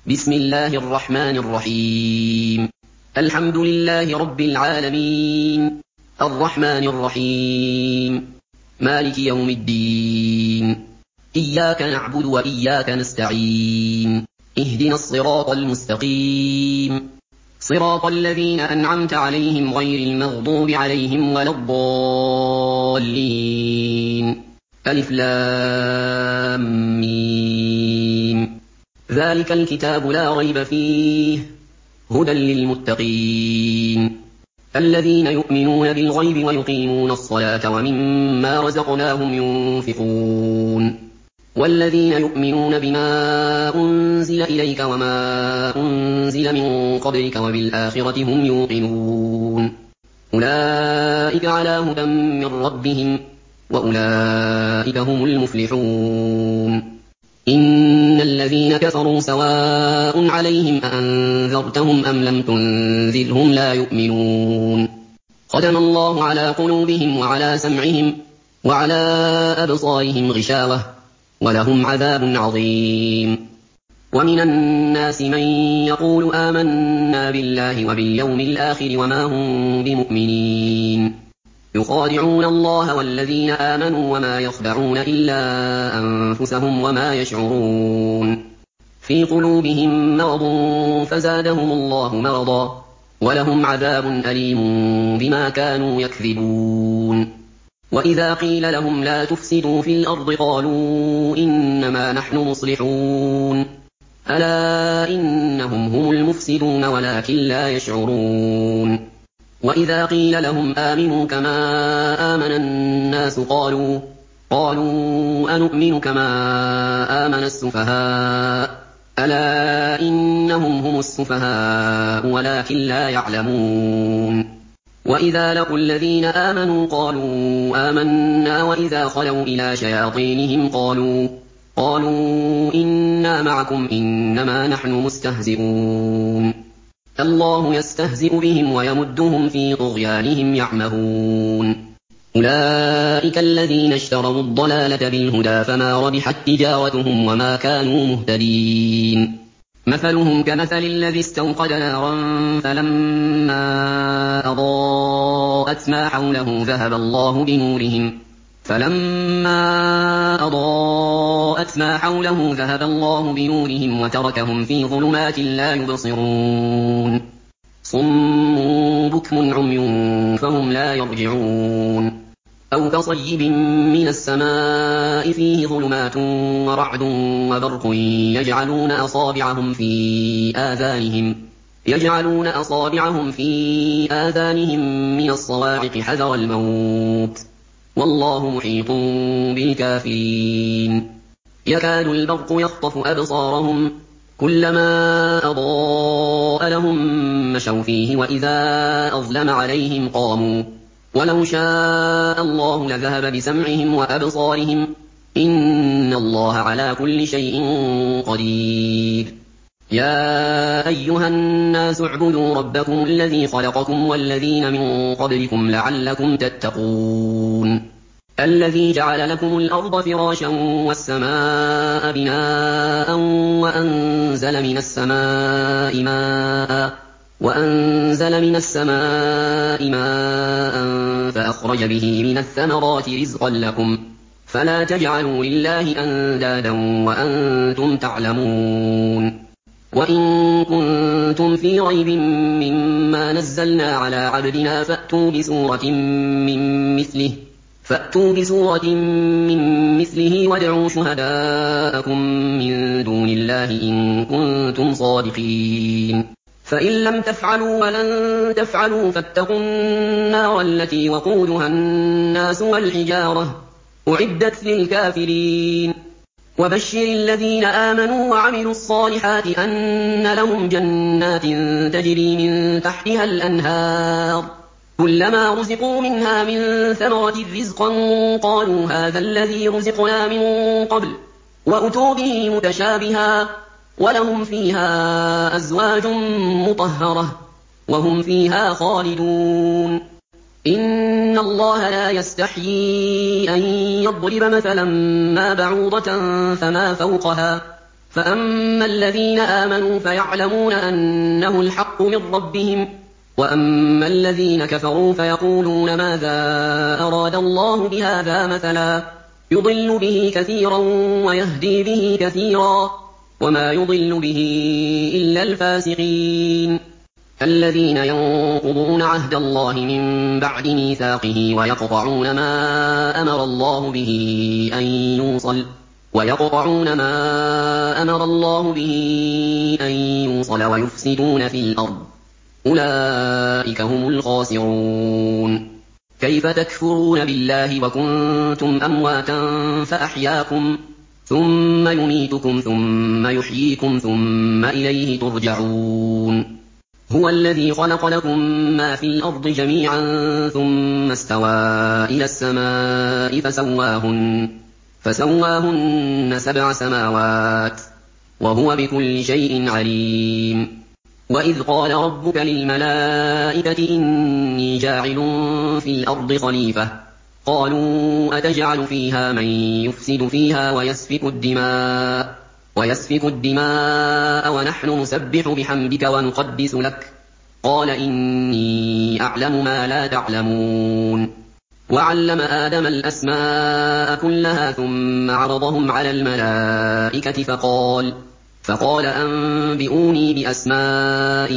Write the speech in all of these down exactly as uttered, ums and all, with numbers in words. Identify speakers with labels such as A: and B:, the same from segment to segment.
A: بسم الله الرحمن الرحيم. الحمد لله رب العالمين، الرحمن الرحيم، مالك يوم الدين، إياك نعبد وإياك نستعين، اهدنا الصراط المستقيم، صراط الذين أنعمت عليهم غير المغضوب عليهم ولا الضالين. ألف لام ميم. ذلك الكتاب لا ريب فيه هدى للمتقين الذين يؤمنون بالغيب ويقيمون الصلاة ومما رزقناهم ينفقون والذين يؤمنون بما أنزل إليك وما أنزل من قبلك وبالآخرة هم يوقنون أولئك على هدى من ربهم وأولئك هم المفلحون. إن الذين كفروا سواء عليهم أأنذرتهم أم لم تنذرهم لا يؤمنون ختم الله على قلوبهم وعلى سمعهم وعلى أبصارهم غشاوة ولهم عذاب عظيم. ومن الناس من يقول آمنا بالله وباليوم الآخر وما هم بمؤمنين يخادعون الله والذين آمنوا وما يخدعون إلا أنفسهم وما يشعرون في قلوبهم مرض فزادهم الله مرضا ولهم عذاب أليم بما كانوا يكذبون. وإذا قيل لهم لا تفسدوا في الأرض قالوا إنما نحن مصلحون ألا إنهم هم المفسدون ولكن لا يشعرون. وإذا قيل لهم آمنوا كما آمن الناس قالوا قالوا أنؤمن كما آمن السفهاء ألا إنهم هم السفهاء ولكن لا يعلمون. وإذا لقوا الذين آمنوا قالوا آمنا وإذا خلوا إلى شياطينهم قالوا قالوا إنا معكم إنما نحن مستهزئون الله يستهزئ بهم ويمدهم في طغيانهم يعمهون. أولئك الذين اشتروا الضلالة بالهدى فما ربحت تجارتهم وما كانوا مهتدين. مثلهم كمثل الذي استوقد نارا فلما أضاءت ما حوله ذهب الله بنورهم فلما أضاءت ما حوله ذهب الله بنورهم وتركهم في ظلمات لا يبصرون صم بكم عمي فهم لا يرجعون. أو كصيب من السماء فيه ظلمات ورعد وبرق يجعلون أصابعهم في آذانهم يجعلون أصابعهم في آذانهم من الصواعق حذر الموت والله محيط بالكافرين. يكاد البرق يخطف أبصارهم كلما أضاء لهم مشوا فيه وإذا أظلم عليهم قاموا ولو شاء الله لذهب بسمعهم وأبصارهم إن الله على كل شيء قدير. يا أيها الناس اعبدوا ربكم الذي خلقكم والذين من قبلكم لعلكم تتقون الذي جعل لكم الأرض فراشا والسماء بناء وأنزل من السماء ماء وأنزل من السماء ماء فأخرج به من الثمرات رزقا لكم فلا تجعلوا لله أندادا وأنتم تعلمون. وإن كنتم في ريب مما نزلنا على عبدنا فأتوا بسورة من مثله فأتوا بسورة من مثله وادعوا شهداءكم من دون الله إن كنتم صادقين فإن لم تفعلوا ولن تفعلوا فاتقوا النار التي وقودها الناس والحجارة أعدت للكافرين. وبشر الذين آمنوا وعملوا الصالحات أن لهم جنات تجري من تحتها الأنهار كلما رزقوا منها من ثمرة رزقا قالوا هذا الذي رزقنا من قبل وأتوا به متشابها ولهم فيها أزواج مطهرة وهم فيها خالدون. إن الله لا يستحيي أن يضرب مثلا ما بعوضة فما فوقها فأما الذين آمنوا فيعلمون أنه الحق من ربهم، وأما الذين كفروا فيقولون ماذا أراد الله بهذا مثلا يضل به كثيرا ويهدي به كثيرا وما يضل به إلا الفاسقين الذين ينقضون عهد الله من بعد ميثاقه ويقطعون ما أمر الله به أن يوصل ويقطعون ما أمر الله به أن يوصل ويفسدون في الأرض أولئك هم الخاسرون. كيف تكفرون بالله وكنتم أمواتا فأحياكم ثم يميتكم ثم يحييكم ثم إليه ترجعون. هو الذي خلق لكم ما في الأرض جميعا ثم استوى إلى السماء فسواهن, فسواهن سبع سماوات وهو بكل شيء عليم. وإذ قال ربك للملائكة إني جاعل في الأرض خليفة قالوا أتجعل فيها من يفسد فيها ويسفك الدماء ويسفك الدماء ونحن نسبح بحمدك ونقدس لك قال إني أعلم ما لا تعلمون. وعلم آدم الأسماء كلها ثم عرضهم على الملائكة فقال فقال أنبئوني بأسماء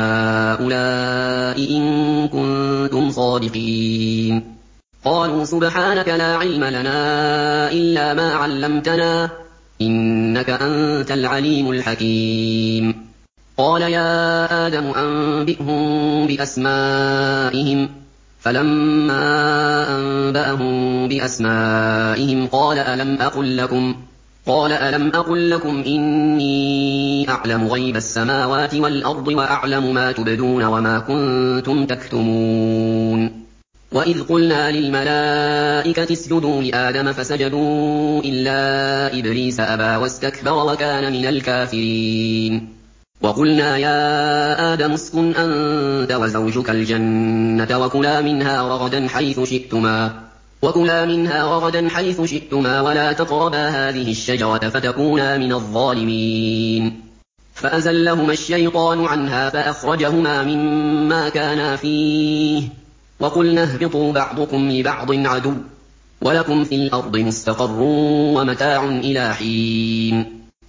A: هؤلاء إن كنتم صادقين. قالوا سبحانك لا علم لنا إلا ما علمتنا إنك أنت العليم الحكيم. قال يا آدم أنبئهم بأسمائهم فلما أنبأهم بأسمائهم قال ألم أقل لكم قال ألم أقل لكم إني أعلم غيب السماوات والأرض وأعلم ما تبدون وما كنتم تكتمون. وإذ قلنا للملائكة اسجدوا لآدم فسجدوا إلا إبليس أبى واستكبر وكان من الكافرين. وقلنا يا آدم اسكن أنت وزوجك الجنة وكلا منها رغدا حيث شئتما وكلا منها رغدا حيث شئتما ولا تقربا هذه الشجرة فتكونا من الظالمين. فأزلهما الشيطان عنها فأخرجهما مما كانا فيه وقلنا اهبطوا بعضكم لبعض عدو ولكم في الأرض مستقر ومتاع إلى حين.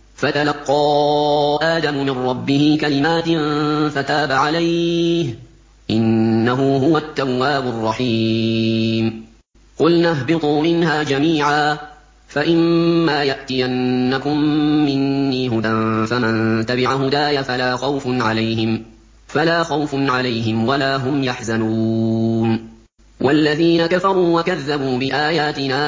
A: فتلقى آدم من ربه كلمات فتاب عليه إنه هو التواب الرحيم. قلنا اهبطوا منها جميعا فإما يأتينكم مني هدى فمن تبع هداي فلا خوف عليهم فلا خوف عليهم ولا هم يحزنون. والذين كفروا وكذبوا بآياتنا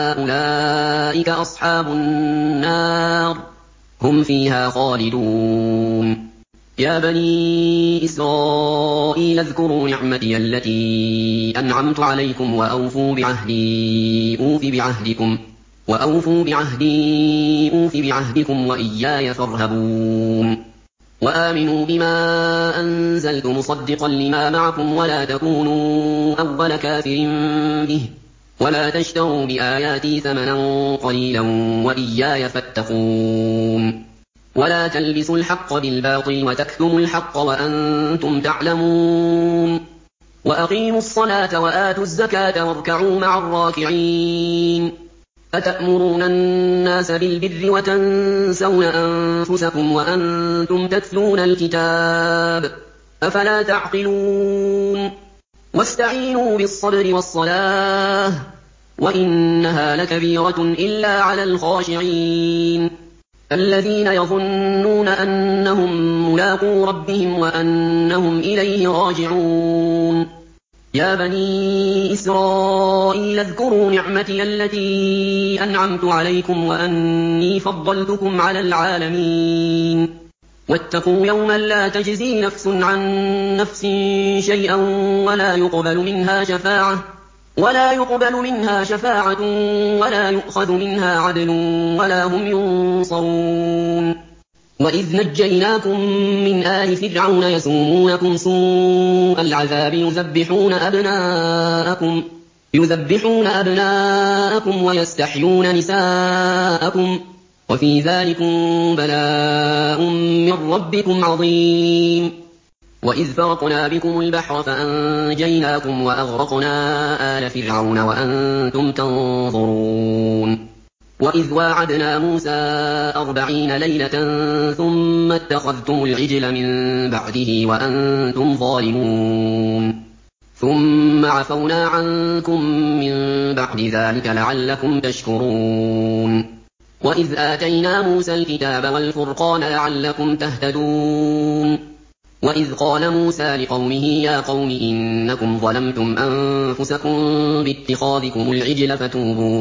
A: أولئك أصحاب النار هم فيها خالدون. يا بني إسرائيل اذكروا نعمتي التي أنعمت عليكم وأوفوا بعهدي أوف بعهدكم وأوفوا بعهدي أوف بعهدكم وإياي فارهبون. وآمنوا بما أنزلت مصدقا لما معكم ولا تكونوا أول كافر به ولا تشتروا بآياتي ثمنا قليلا وإياي فاتقون. ولا تلبسوا الحق بالباطل وتكتموا الحق وأنتم تعلمون. وأقيموا الصلاة وآتوا الزكاة واركعوا مع الراكعين. أتأمرون الناس بالبر وتنسون أنفسكم وأنتم تتلون الكتاب أفلا تعقلون. واستعينوا بالصبر والصلاة وإنها لكبيرة إلا على الخاشعين الذين يظنون أنهم ملاقو ربهم وأنهم إليه راجعون. يا بني إسرائيل اذكروا نعمتي التي أنعمت عليكم وأني فضلتكم على العالمين. واتقوا يوما لا تجزي نفس عن نفس شيئا ولا يقبل منها شفاعة ولا يقبل منها شفاعة ولا يؤخذ منها عدل ولا هم ينصرون. وإذ نجيناكم من آل فرعون يسومونكم سوء العذاب يذبحون أبناءكم يذبحون أبناءكم ويستحيون نساءكم وفي ذلكم بلاء من ربكم عظيم. وإذ فرقنا بكم البحر فأنجيناكم وأغرقنا آل فرعون وأنتم تنظرون. وإذ واعدنا موسى أربعين ليلة ثم اتخذتم العجل من بعده وأنتم ظالمون ثم عفونا عنكم من بعد ذلك لعلكم تشكرون. وإذ آتينا موسى الكتاب والفرقان لعلكم تهتدون. وإذ قال موسى لقومه يا قوم إنكم ظلمتم أنفسكم باتخاذكم العجل فتوبوا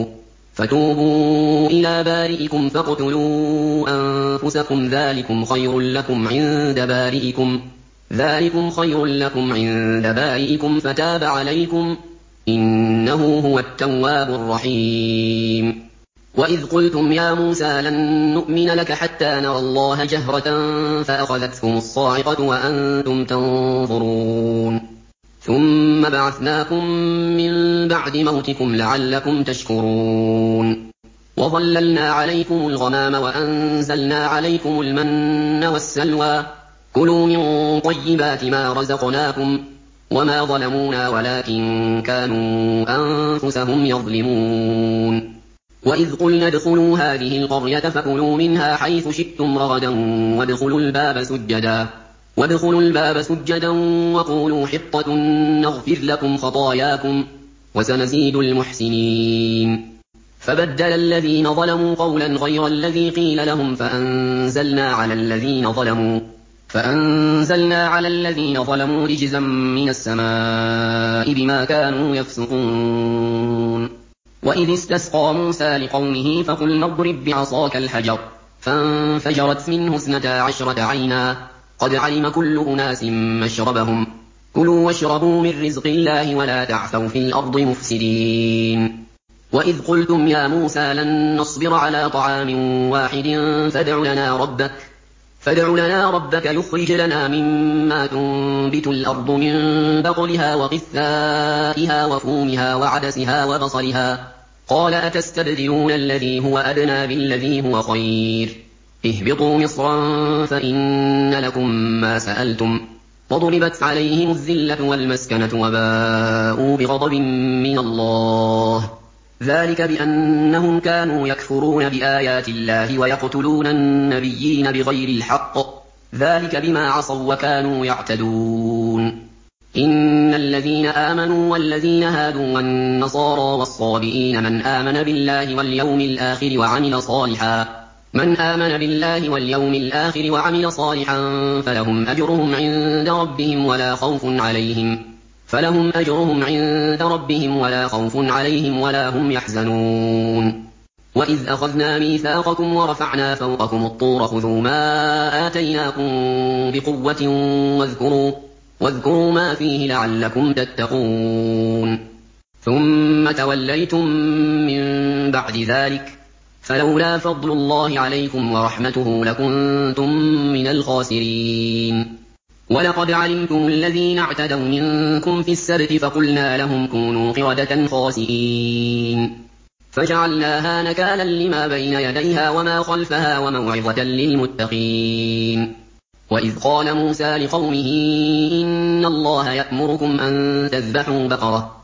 A: فتوبوا إلى بارئكم فاقتلوا أنفسكم ذلكم خير لكم عند بارئكم ذلكم خير لكم عند بارئكم فتاب عليكم إنه هو التواب الرحيم. وإذ قلتم يا موسى لن نؤمن لك حتى نرى الله جهرة فأخذتكم الصاعقة وأنتم تنظرون ثم بعثناكم من بعد موتكم لعلكم تشكرون. وظللنا عليكم الغمام وأنزلنا عليكم المن والسلوى كلوا من طيبات ما رزقناكم وما ظلمونا ولكن كانوا أنفسهم يظلمون. وإذ قلنا ادخلوا هذه القرية فكلوا منها حيث شئتم رغدا وادخلوا الباب سجدا وادخلوا الباب سجدا وقولوا حطة نغفر لكم خطاياكم وسنزيد المحسنين. فبدل الذين ظلموا قولا غير الذي قيل لهم فأنزلنا على الذين ظلموا فأنزلنا على الذين ظلموا رجزا من السماء بما كانوا يفسقون. وإذ استسقى موسى لقومه فقلنا اضرب بعصاك الحجر فانفجرت منه اثنتا عشرة عينا قد علم كل أناس مشربهم كلوا واشربوا من رزق الله ولا تعثوا في الأرض مفسدين. وإذ قلتم يا موسى لن نصبر على طعام واحد فادع لنا ربك فادع لنا ربك يخرج لنا مما تنبت الأرض من بقلها وقثائها وفومها وعدسها وبصلها قال أتستبدلون الذي هو أدنى بالذي هو خير اهبطوا مصرا فإن لكم ما سألتم وضربت عليهم الذلة والمسكنة وباءوا بغضب من الله ذلك بأنهم كانوا يكفرون بآيات الله ويقتلون النبيين بغير الحق ذلك بما عصوا وكانوا يعتدون. إن الذين آمنوا والذين هادوا والنصارى والصابئين من آمن بالله واليوم الآخر وعمل صالحا من آمن بالله واليوم الآخر وعمل صالحا فلهم أجرهم عند ربهم ولا خوف عليهم فلهم أجرهم عند ربهم ولا خوف عليهم ولا هم يحزنون. وإذ أخذنا ميثاقكم ورفعنا فوقكم الطور خذوا ما آتيناكم بقوة واذكروا واذكروا ما فيه لعلكم تتقون ثم توليتم من بعد ذلك فلولا فضل الله عليكم ورحمته لكنتم من الخاسرين. ولقد علمتم الذين اعتدوا منكم في السبت فقلنا لهم كونوا قردة خاسئين فجعلناها نكالا لما بين يديها وما خلفها وموعظة للمتقين. وإذ قال موسى لقومه إن الله يأمركم أن تذبحوا بقرة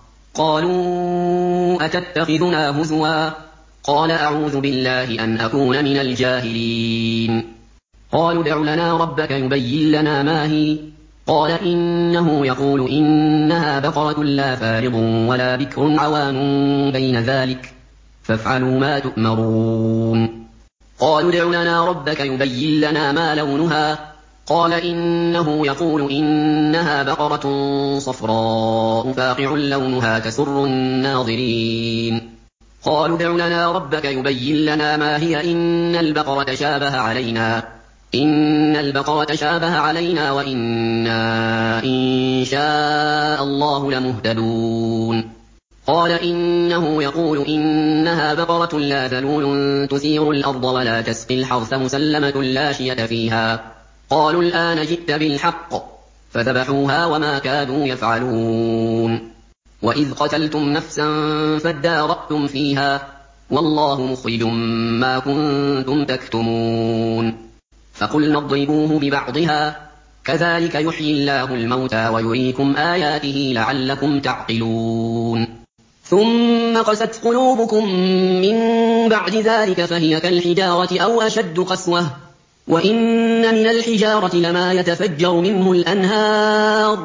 A: قالوا أتتخذنا هزوا قال أعوذ بالله أن أكون من الجاهلين. قالوا ادع لنا ربك يبين لنا ما هي قال إنه يقول إنها بقرة لا فارض ولا بكر عوان بين ذلك فافعلوا ما تؤمرون. قالوا ادع لنا ربك يبين لنا ما لونها قال إنه يقول إنها بقرة صفراء فاقع لونها تسر الناظرين. قالوا ادع لنا ربك يبين لنا ما هي إن البقرة شابه علينا إن البقرة شابه علينا وإنا إن شاء الله لمهتدون. قال إنه يقول إنها بقرة لا ذلول تثير الأرض ولا تسقي الحرث مسلمة لا شية فيها قالوا الآن جئت بالحق فذبحوها وما كادوا يفعلون. وإذ قتلتم نفسا فادارأتم فيها والله مخرج ما كنتم تكتمون فقلنا اضربوه ببعضها كذلك يحيي الله الموتى ويريكم آياته لعلكم تعقلون ثم قست قلوبكم من بعد ذلك فهي كالحجارة أو أشد قسوة وإن من الحجارة لما يتفجر منه الأنهار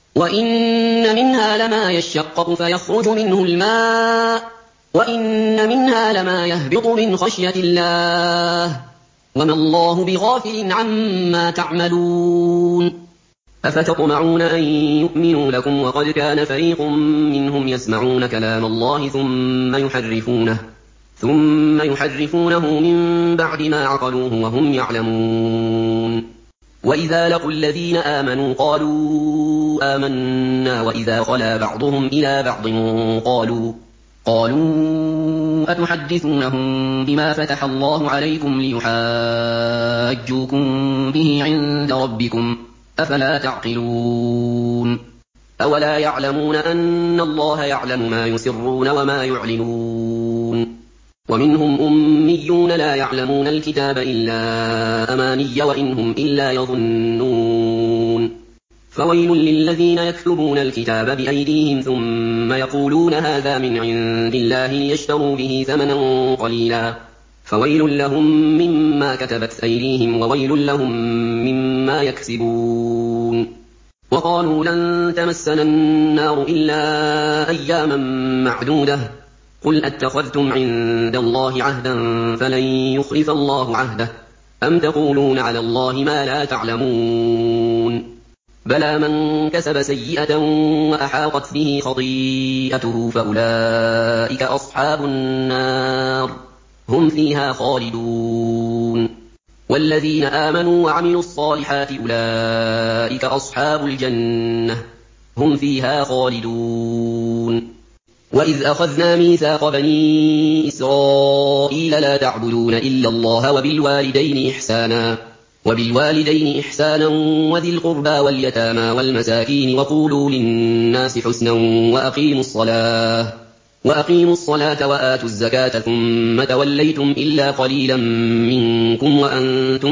A: وإن منها لما يشقق فيخرج منه الماء وإن منها لما يهبط من خشية الله وما الله بغافل عما تعملون أفتطمعون أن يؤمنوا لكم وقد كان فريق منهم يسمعون كلام الله ثم يحرفونه ثم يحرفونه من بعد ما عقلوه وهم يعلمون وإذا لقوا الذين آمنوا قالوا آمنا وإذا خلا بعضهم إلى بعض قالوا قالوا أتحدثونهم بما فتح الله عليكم ليحاجوكم به عند ربكم أفلا تعقلون أولا يعلمون أن الله يعلم ما يسرون وما يعلنون ومنهم أميون لا يعلمون الكتاب إلا أماني وإن هم إلا يظنون فويل للذين يكتبون الكتاب بأيديهم ثم يقولون هذا من عند الله ليشتروا به ثمنا قليلا فويل لهم مما كتبت أيديهم وويل لهم مما يكسبون وقالوا لن تمسنا النار إلا أياما معدودة قل أتخذتم عند الله عهدا فلن يخلف الله عهده أم تقولون على الله ما لا تعلمون بلى من كسب سيئة وأحاطت به خطيئته فأولئك أصحاب النار هم فيها خالدون والذين آمنوا وعملوا الصالحات أولئك أصحاب الجنة هم فيها خالدون وإذ أخذنا ميثاق بني إسرائيل لا تعبدون إلا الله وبالوالدين إحسانا وبالوالدين إحسانا وذي القربى واليتامى والمساكين وقولوا للناس حسنا وأقيموا الصلاة وأقيموا الصلاة وآتوا الزكاة ثم توليتم إلا قليلا منكم وأنتم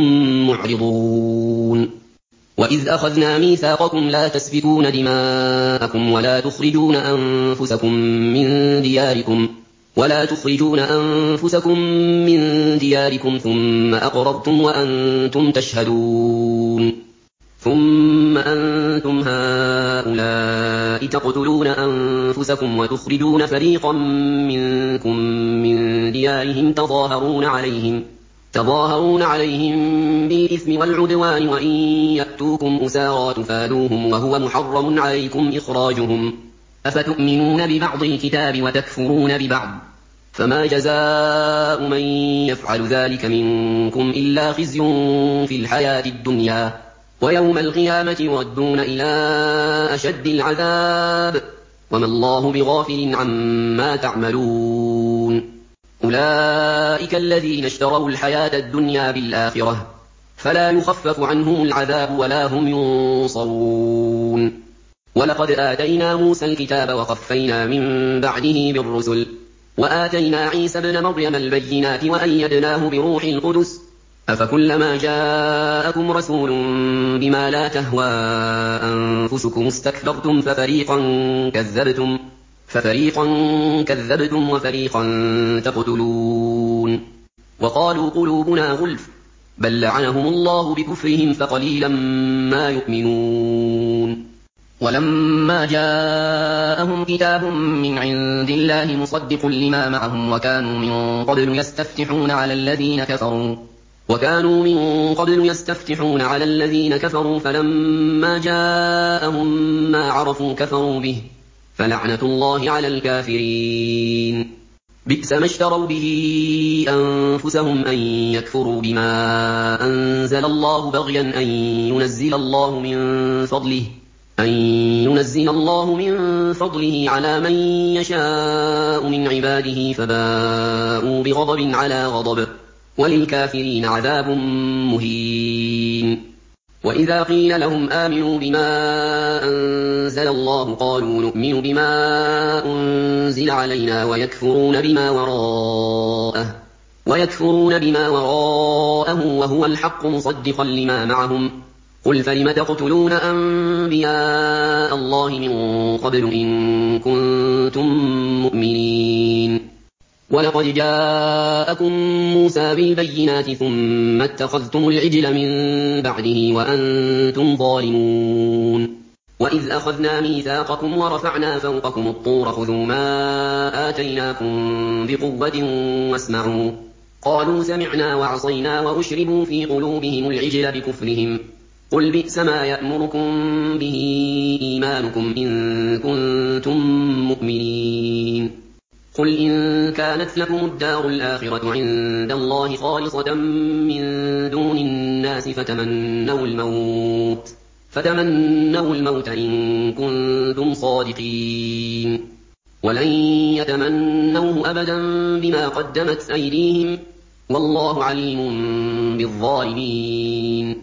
A: معرضون وإذ أخذنا ميثاقكم لا تسفكون دماءكم ولا تخرجون أنفسكم من دياركم ولا تخرجون أنفسكم من دياركم ثم أقررتم وأنتم تشهدون ثم أنتم هؤلاء تقتلون أنفسكم وتخرجون فريقا منكم من ديارهم تظاهرون عليهم تظاهرون عليهم بالإثم والعدوان وإن يأتوكم أسارى تفادوهم وهو محرم عليكم إخراجهم أفتؤمنون ببعض الكتاب وتكفرون ببعض فما جزاء من يفعل ذلك منكم إلا خزي في الحياة الدنيا ويوم القيامة يردون إلى أشد العذاب وما الله بغافل عما تعملون أولئك الذين اشتروا الحياة الدنيا بالآخرة فلا يخفف عنهم العذاب ولا هم ينصرون ولقد آتينا موسى الكتاب وقفينا من بعده بالرسل وآتينا عيسى ابن مريم البينات وأيدناه بروح القدس أفكلما جاءكم رسول بما لا تهوى أنفسكم استكبرتم ففريقا كذبتم ففريقا كذبتم وفريقا تقتلون وقالوا قلوبنا غلف بل لعنهم الله بكفرهم فقليلا ما يؤمنون ولما جاءهم كتاب من عند الله مصدق لما معهم وكانوا من قبل يستفتحون على الذين كفروا وكانوا من قبل يستفتحون على الذين كفروا فلما جاءهم ما عرفوا كفروا به فلعنة الله على الكافرين بئس ما اشتروا به أنفسهم أن يكفروا بما أنزل الله بغيا أن ينزل الله من فضله أن ينزل الله من فضله على من يشاء من عباده فباءوا بغضب على غضب وللكافرين عذاب مهين وإذا قيل لهم آمنوا بما أنزل الله قالوا نؤمن بما أنزل علينا ويكفرون بما وراءه ويكفرون بما وراءه وهو الحق مصدقا لما معهم قل فلم تقتلون أنبياء الله من قبل إن كنتم مؤمنين ولقد جاءكم موسى بالبينات ثم اتخذتم العجل من بعده وأنتم ظالمون وإذ أخذنا ميثاقكم ورفعنا فوقكم الطور خذوا ما آتيناكم بقوة واسمعوا قالوا سمعنا وعصينا وأشربوا في قلوبهم العجل بكفرهم قل بئس ما يأمركم به إيمانكم إن كنتم مؤمنين قل إن كانت لكم الدار الآخرة عند الله خالصة من دون الناس فتمنوا الموت فتمنوا الموت إن كنتم صادقين ولن يتمنوه أبدا بما قدمت أيديهم والله عليم بالظالمين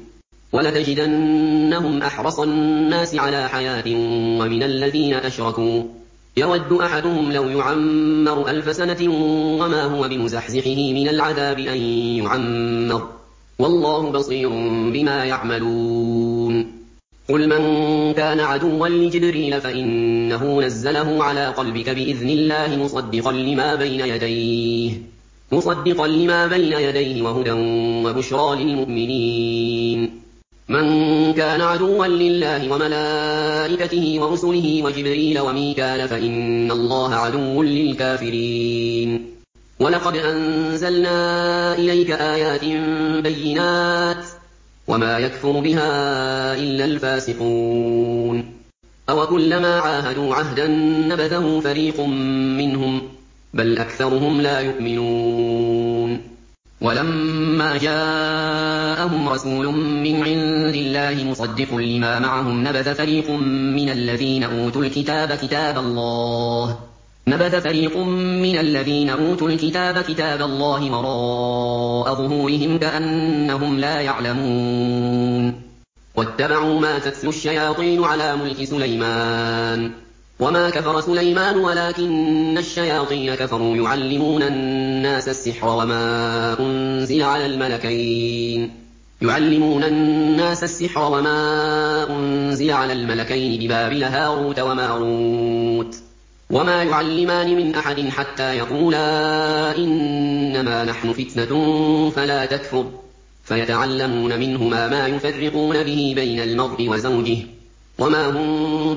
A: ولتجدنهم أحرص الناس على حياة ومن الذين أشركوا يود أحدهم لو يعمر ألف سنة وما هو بمزحزحه من العذاب أن يعمر والله بصير بما يعملون قل من كان عدوا لجبريل فإنه نزله على قلبك بإذن الله مصدقا لما بين يديه مصدقا لما بين يديه وهدى وبشرى للمؤمنين من كان عدوا لله وملائكته ورسله وجبريل وميكال فإن الله عدو للكافرين ولقد أنزلنا إليك آيات بينات وما يكفر بها إلا الفاسقون أوكلما عاهدوا عهدا نبذه فريق منهم بل أكثرهم لا يؤمنون ولما جاءهم رسول من عند الله مصدق لما معهم نبذ فريق من الذين أوتوا الكتاب كتاب الله نبذ فريق من الذين أوتوا الكتاب كتاب الله وراء ظهورهم كأنهم لا يعلمون واتبعوا ما تتلو الشياطين على ملك سليمان وما كفر سليمان ولكن الشياطين كفروا يعلمون الناس السحر وما أنزل على الملكين يعلمون الناس السحر وما أنزل على الملكين ببابل هاروت وماروت وما يعلمان من أحد حتى يقولا إنما نحن فتنة فلا تكفر فيتعلمون منهما ما يفرقون به بين المرء وزوجه وما هم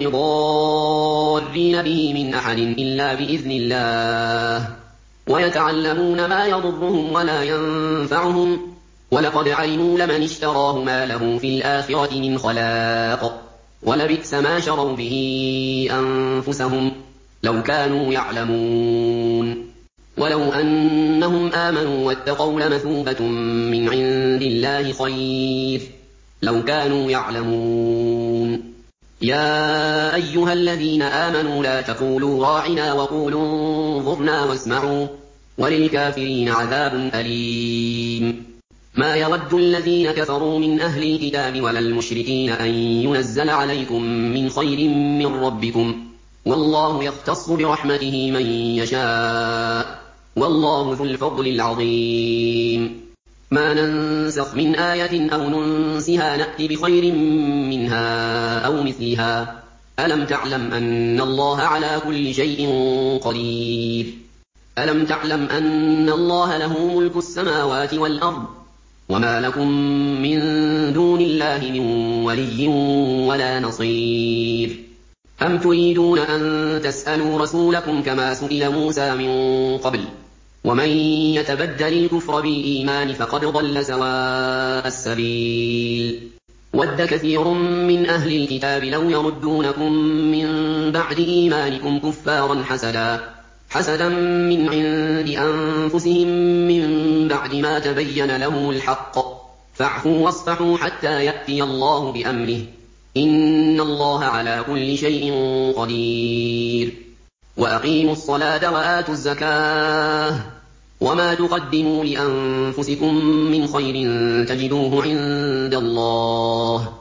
A: بضارين به من أحد إلا بإذن الله ويتعلمون ما يضرهم ولا ينفعهم ولقد علموا لمن اشتراه ما له في الآخرة من خلاق ولبئس ما شروا به أنفسهم لو كانوا يعلمون ولو أنهم آمنوا واتقوا لمثوبة من عند الله خير لو كانوا يعلمون يا أيها الذين آمنوا لا تقولوا راعنا وقولوا انظرنا واسمعوا وللكافرين عذاب أليم ما يود الذين كفروا من أهل الكتاب ولا المشركين أن ينزل عليكم من خير من ربكم والله يختص برحمته من يشاء والله ذو الفضل العظيم ما ننسخ من آية أو ننسها نأت بخير منها أو مثلها ألم تعلم أن الله على كل شيء قدير ألم تعلم أن الله له ملك السماوات والأرض وما لكم من دون الله من ولي ولا نصير أم تريدون أن تسألوا رسولكم كما سئل موسى من قبل ومن يتبدل الكفر بالإيمان فقد ضل سواء السبيل ود كثير من أهل الكتاب لو يردونكم من بعد إيمانكم كفارا حسدا حسدا من عند أنفسهم من بعد ما تبين لهم الحق فاعفوا واصفحوا حتى يأتي الله بأمره إن الله على كل شيء قدير وأقيموا الصلاة وآتوا الزكاة وما تقدموا لأنفسكم من خير تجدوه عند الله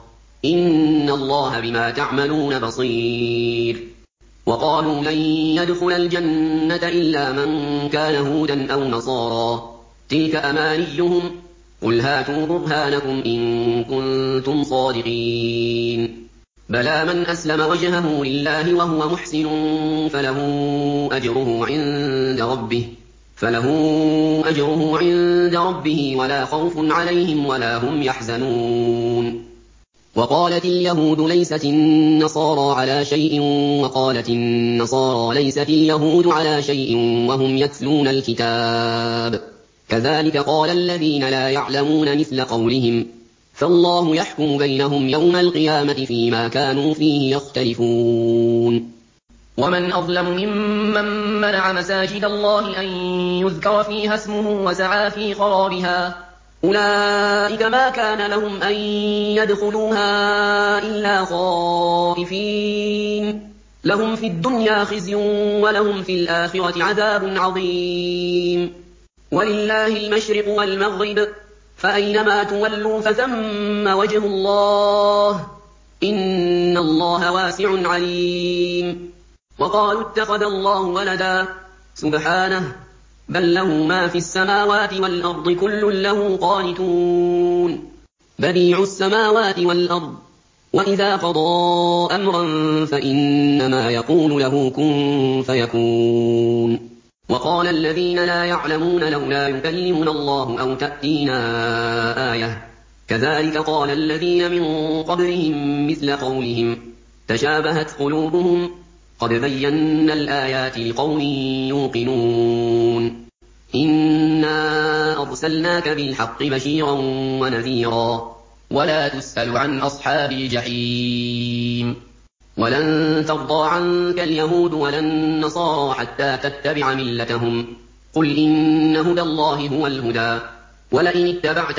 A: إن الله بما تعملون بصير. وقالوا لن يدخل الجنة إلا من كان هودا أو نصارى تلك أمانيهم قل هاتوا برهانكم إن كنتم صادقين بلى من أسلم وجهه لله وهو محسن فله أجره عند ربه فله أجره عند ربه ولا خوف عليهم ولا هم يحزنون. وقالت اليهود ليست النصارى على شيء وقالت النصارى ليست اليهود على شيء وهم يتلون الكتاب كذلك قال الذين لا يعلمون مثل قولهم فالله يحكم بينهم يوم القيامة فيما كانوا فيه يختلفون.
B: ومن أظلم ممن منع مساجد الله أن يذكر فيها اسمه وسعى في خرابها أولئك ما كان لهم أن يدخلوها إلا خائفين لهم في الدنيا خزي ولهم في الآخرة عذاب عظيم. ولله المشرق والمغرب فأينما تولوا فثم وجه الله إن الله واسع عليم. وقالوا اتخذ الله ولدا سبحانه بل له ما في السماوات والأرض كل له قانتون بديع السماوات والأرض وإذا قضى أمرا فإنما يقول له كن فيكون. وقال الذين لا يعلمون لولا يكلمنا الله أو تأتينا آية كذلك قال الذين من قبلهم مثل قولهم تشابهت قلوبهم قد بينا الآيات لقوم يوقنون. إنا أرسلناك بالحق بشيرا ونذيرا ولا تسأل عن أصحاب الجحيم. ولن ترضى عنك اليهود ولا النصارى حتى تتبع ملتهم قل إن هدى الله هو الهدى ولئن اتبعت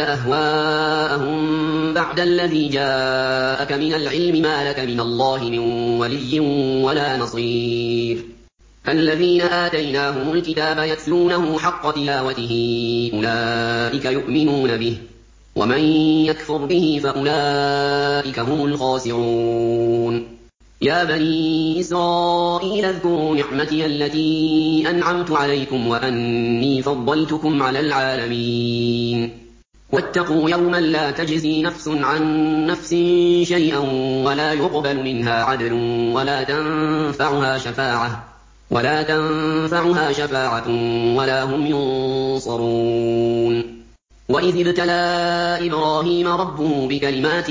B: أهواءهم بعد الذي جاءك من العلم ما لك من الله من ولي ولا نصير. الذين آتيناهم الكتاب يتلونه حق تلاوته أولئك يؤمنون به ومن يكفر به فأولئك هم الخاسرون. يا بني إسرائيل اذكروا نعمتي التي أنعمت عليكم وأني فضلتكم على العالمين واتقوا يوما لا تجزي نفس عن نفس شيئا ولا يقبل منها عدل ولا تنفعها شفاعة ولا تنفعها شفاعة ولا هم ينصرون. وإذ ابتلى إبراهيم ربه بكلمات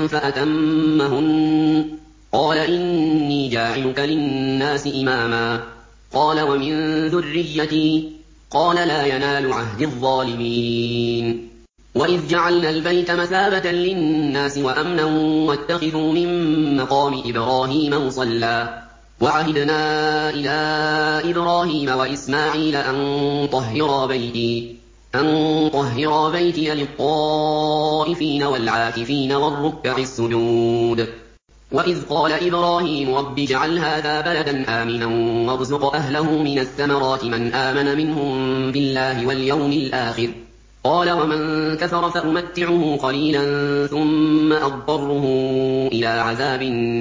B: فأتمهن قال إني جاعلك للناس إماما قال ومن ذريتي قال لا ينال عهد الظالمين. وإذ جعلنا البيت مثابة للناس وأمنا واتخذوا من مقام إبراهيم مصلى وعهدنا إلى إبراهيم وإسماعيل أن طهرا بيتي أن طهرا بيتي للطائفين والعاكفين والركع السجود. وإذ قال إبراهيم رب اجعل هذا بلدا آمنا وارزق أهله من الثمرات من آمن منهم بالله واليوم الآخر قال ومن كفر فأمتعه قليلا ثم أضطره إلى عذاب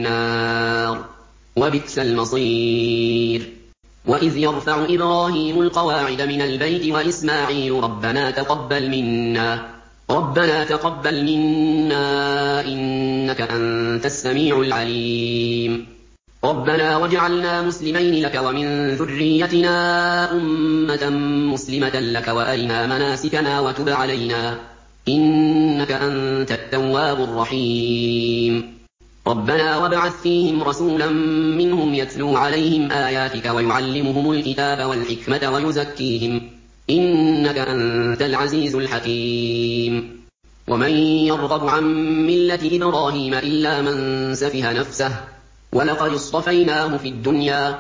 B: النار وبئس المصير. وإذ يرفع إبراهيم القواعد من البيت وإسماعيل ربنا تقبل منا ربنا تقبل منا إنك أنت السميع العليم ربنا واجعلنا مسلمين لك ومن ذريتنا أمة مسلمة لك وأرنا مناسكنا وتب علينا إنك أنت التواب الرحيم. ربنا وابعث فيهم رسولا منهم يتلو عليهم آياتك ويعلمهم الكتاب والحكمة ويزكيهم إنك أنت العزيز الحكيم. ومن يرغب عن ملة إبراهيم إلا من سفه نفسه ولقد اصطفيناه في الدنيا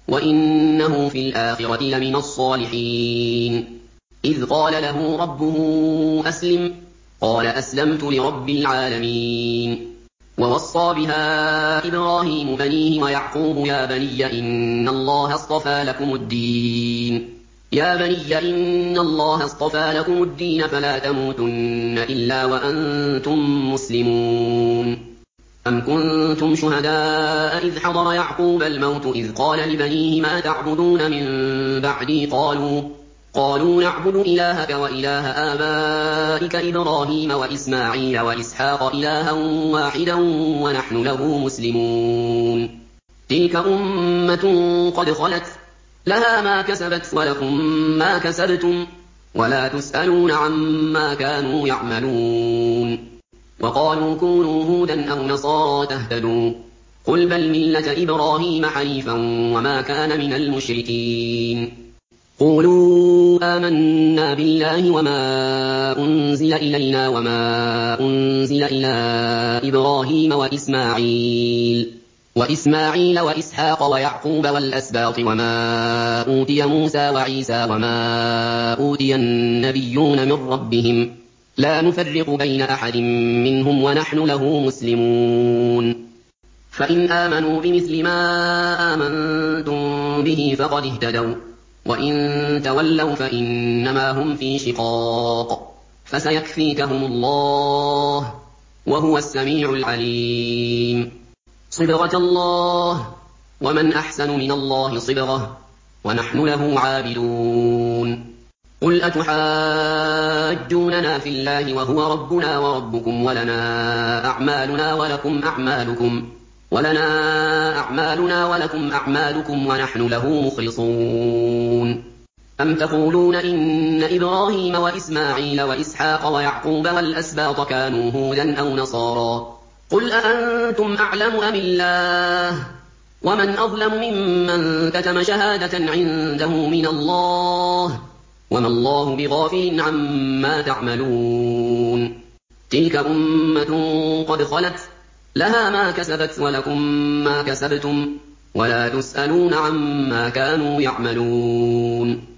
B: وإنه في الآخرة لمن الصالحين. إذ قال له ربه أسلم قال أسلمت لرب العالمين. ووصى بها إبراهيم بنيه ويعقوب يا بني إن الله اصطفى لكم الدين يا بني إن الله اصطفى لكم الدين فلا تموتن إلا وأنتم مسلمون.
A: أَمْ كُنتُمْ شُهَدَاءَ إِذْ حَضَرَ يَعْقُوبَ الْمَوْتُ إِذْ قَالَ لِبَنِيهِ مَا تَعْبُدُونَ مِن بَعْدِي قَالُوا قالوا نَعْبُدُ إِلَٰهَكَ وَإِلَٰهَ آبَائِكَ إِبْرَاهِيمَ وَإِسْمَاعِيلَ وَإِسْحَاقَ إِلَٰهًا وَاحِدًا وَنَحْنُ لَهُ مُسْلِمُونَ تِلْكَ أُمَّةٌ قَدْ خَلَتْ لَهَا مَا كَسَبَتْ وَلَكُم مَّا كَسَبْتُمْ وَلَا تُسْأَلُونَ عَمَّا كَانُوا يَعْمَلُونَ وَقَالُوا كُونُوا هُودًا أَوْ نَصَارَىٰ تَهْتَدُوا قُلْ بَلْ مِلَّةَ إِبْرَاهِيمَ حَنِيفًا وَمَا كَانَ مِنَ الْمُشْرِكِينَ قُولُوا آمَنَّا بِاللَّهِ وَمَا أُنزِلَ إِلَيْنَا وَمَا أُنزِلَ إِلَىٰ إِبْرَاهِيمَ وَإِسْمَاعِيلَ وَإِسْمَاعِيلَ وَإِسْحَاقَ وَيَعْقُوبَ وَالْأَسْبَاطِ وَمَا أُوتِيَ مُوسَىٰ وَعِيسَىٰ وَمَا أُوتِيَ النَّبِيُّونَ مِن رَّبِّهِمْ لَا نُفَرِّقُ بَيْنَ أَحَدٍ مِّنْهُمْ وَنَحْنُ لَهُ مُسْلِمُونَ فَإِنْ آمَنُوا بِمِثْلِ مَا آمَنتُم بِهِ فَقَدِ اهْتَدَوا وَّإِن تَوَلَّوْا فَإِنَّمَا هُمْ فِي شِقَاقٍ فَسَيَكْفِيكَهُمُ اللَّهُ وَهُوَ السَّمِيعُ الْعَلِيمُ صِبْغَةَ اللَّهِ وَمَنْ أَحْسَنُ مِنَ اللَّهِ صِبْغَةً وَنَحْنُ لَهُ عَابِدُونَ قُلْ أَتُحَاجُّونَنَا فِي اللَّهِ وَهُوَ رَبُّنَا وَرَبُّكُمْ وَلَنَا أَعْمَالُنَا وَلَكُمْ أَعْمَالُكُمْ وَلَنَا أَعْمَالُنَا وَلَكُمْ أَعْمَالُكُمْ وَنَحْنُ لَهُ مُخْلِصُونَ أَمْ تَقُولُونَ إِنَّ إِبْرَاهِيمَ وَإِسْمَاعِيلَ وَإِسْحَاقَ وَيَعْقُوبَ وَالْأَسْبَاطَ كَانُوا هُودًا أَوْ نَصَارَىٰ قُلْ أَأَنتُمْ أَعْلَمُ أَمِ اللَّهُ وَمَنْ أَظْلَمُ مِمَّن كَتَمَ شَهَادَةً عِندَهُ مِنَ اللَّهِ وَمَا اللَّهُ بِغَافِلٍ عَمَّا تَعْمَلُونَ تِلْكَ أُمَّةٌ قَدْ خَلَتْ لَهَا مَا كَسَبَتْ وَلَكُم مَّا كَسَبْتُمْ وَلَا تُسْأَلُونَ عَمَّا كَانُوا يَعْمَلُونَ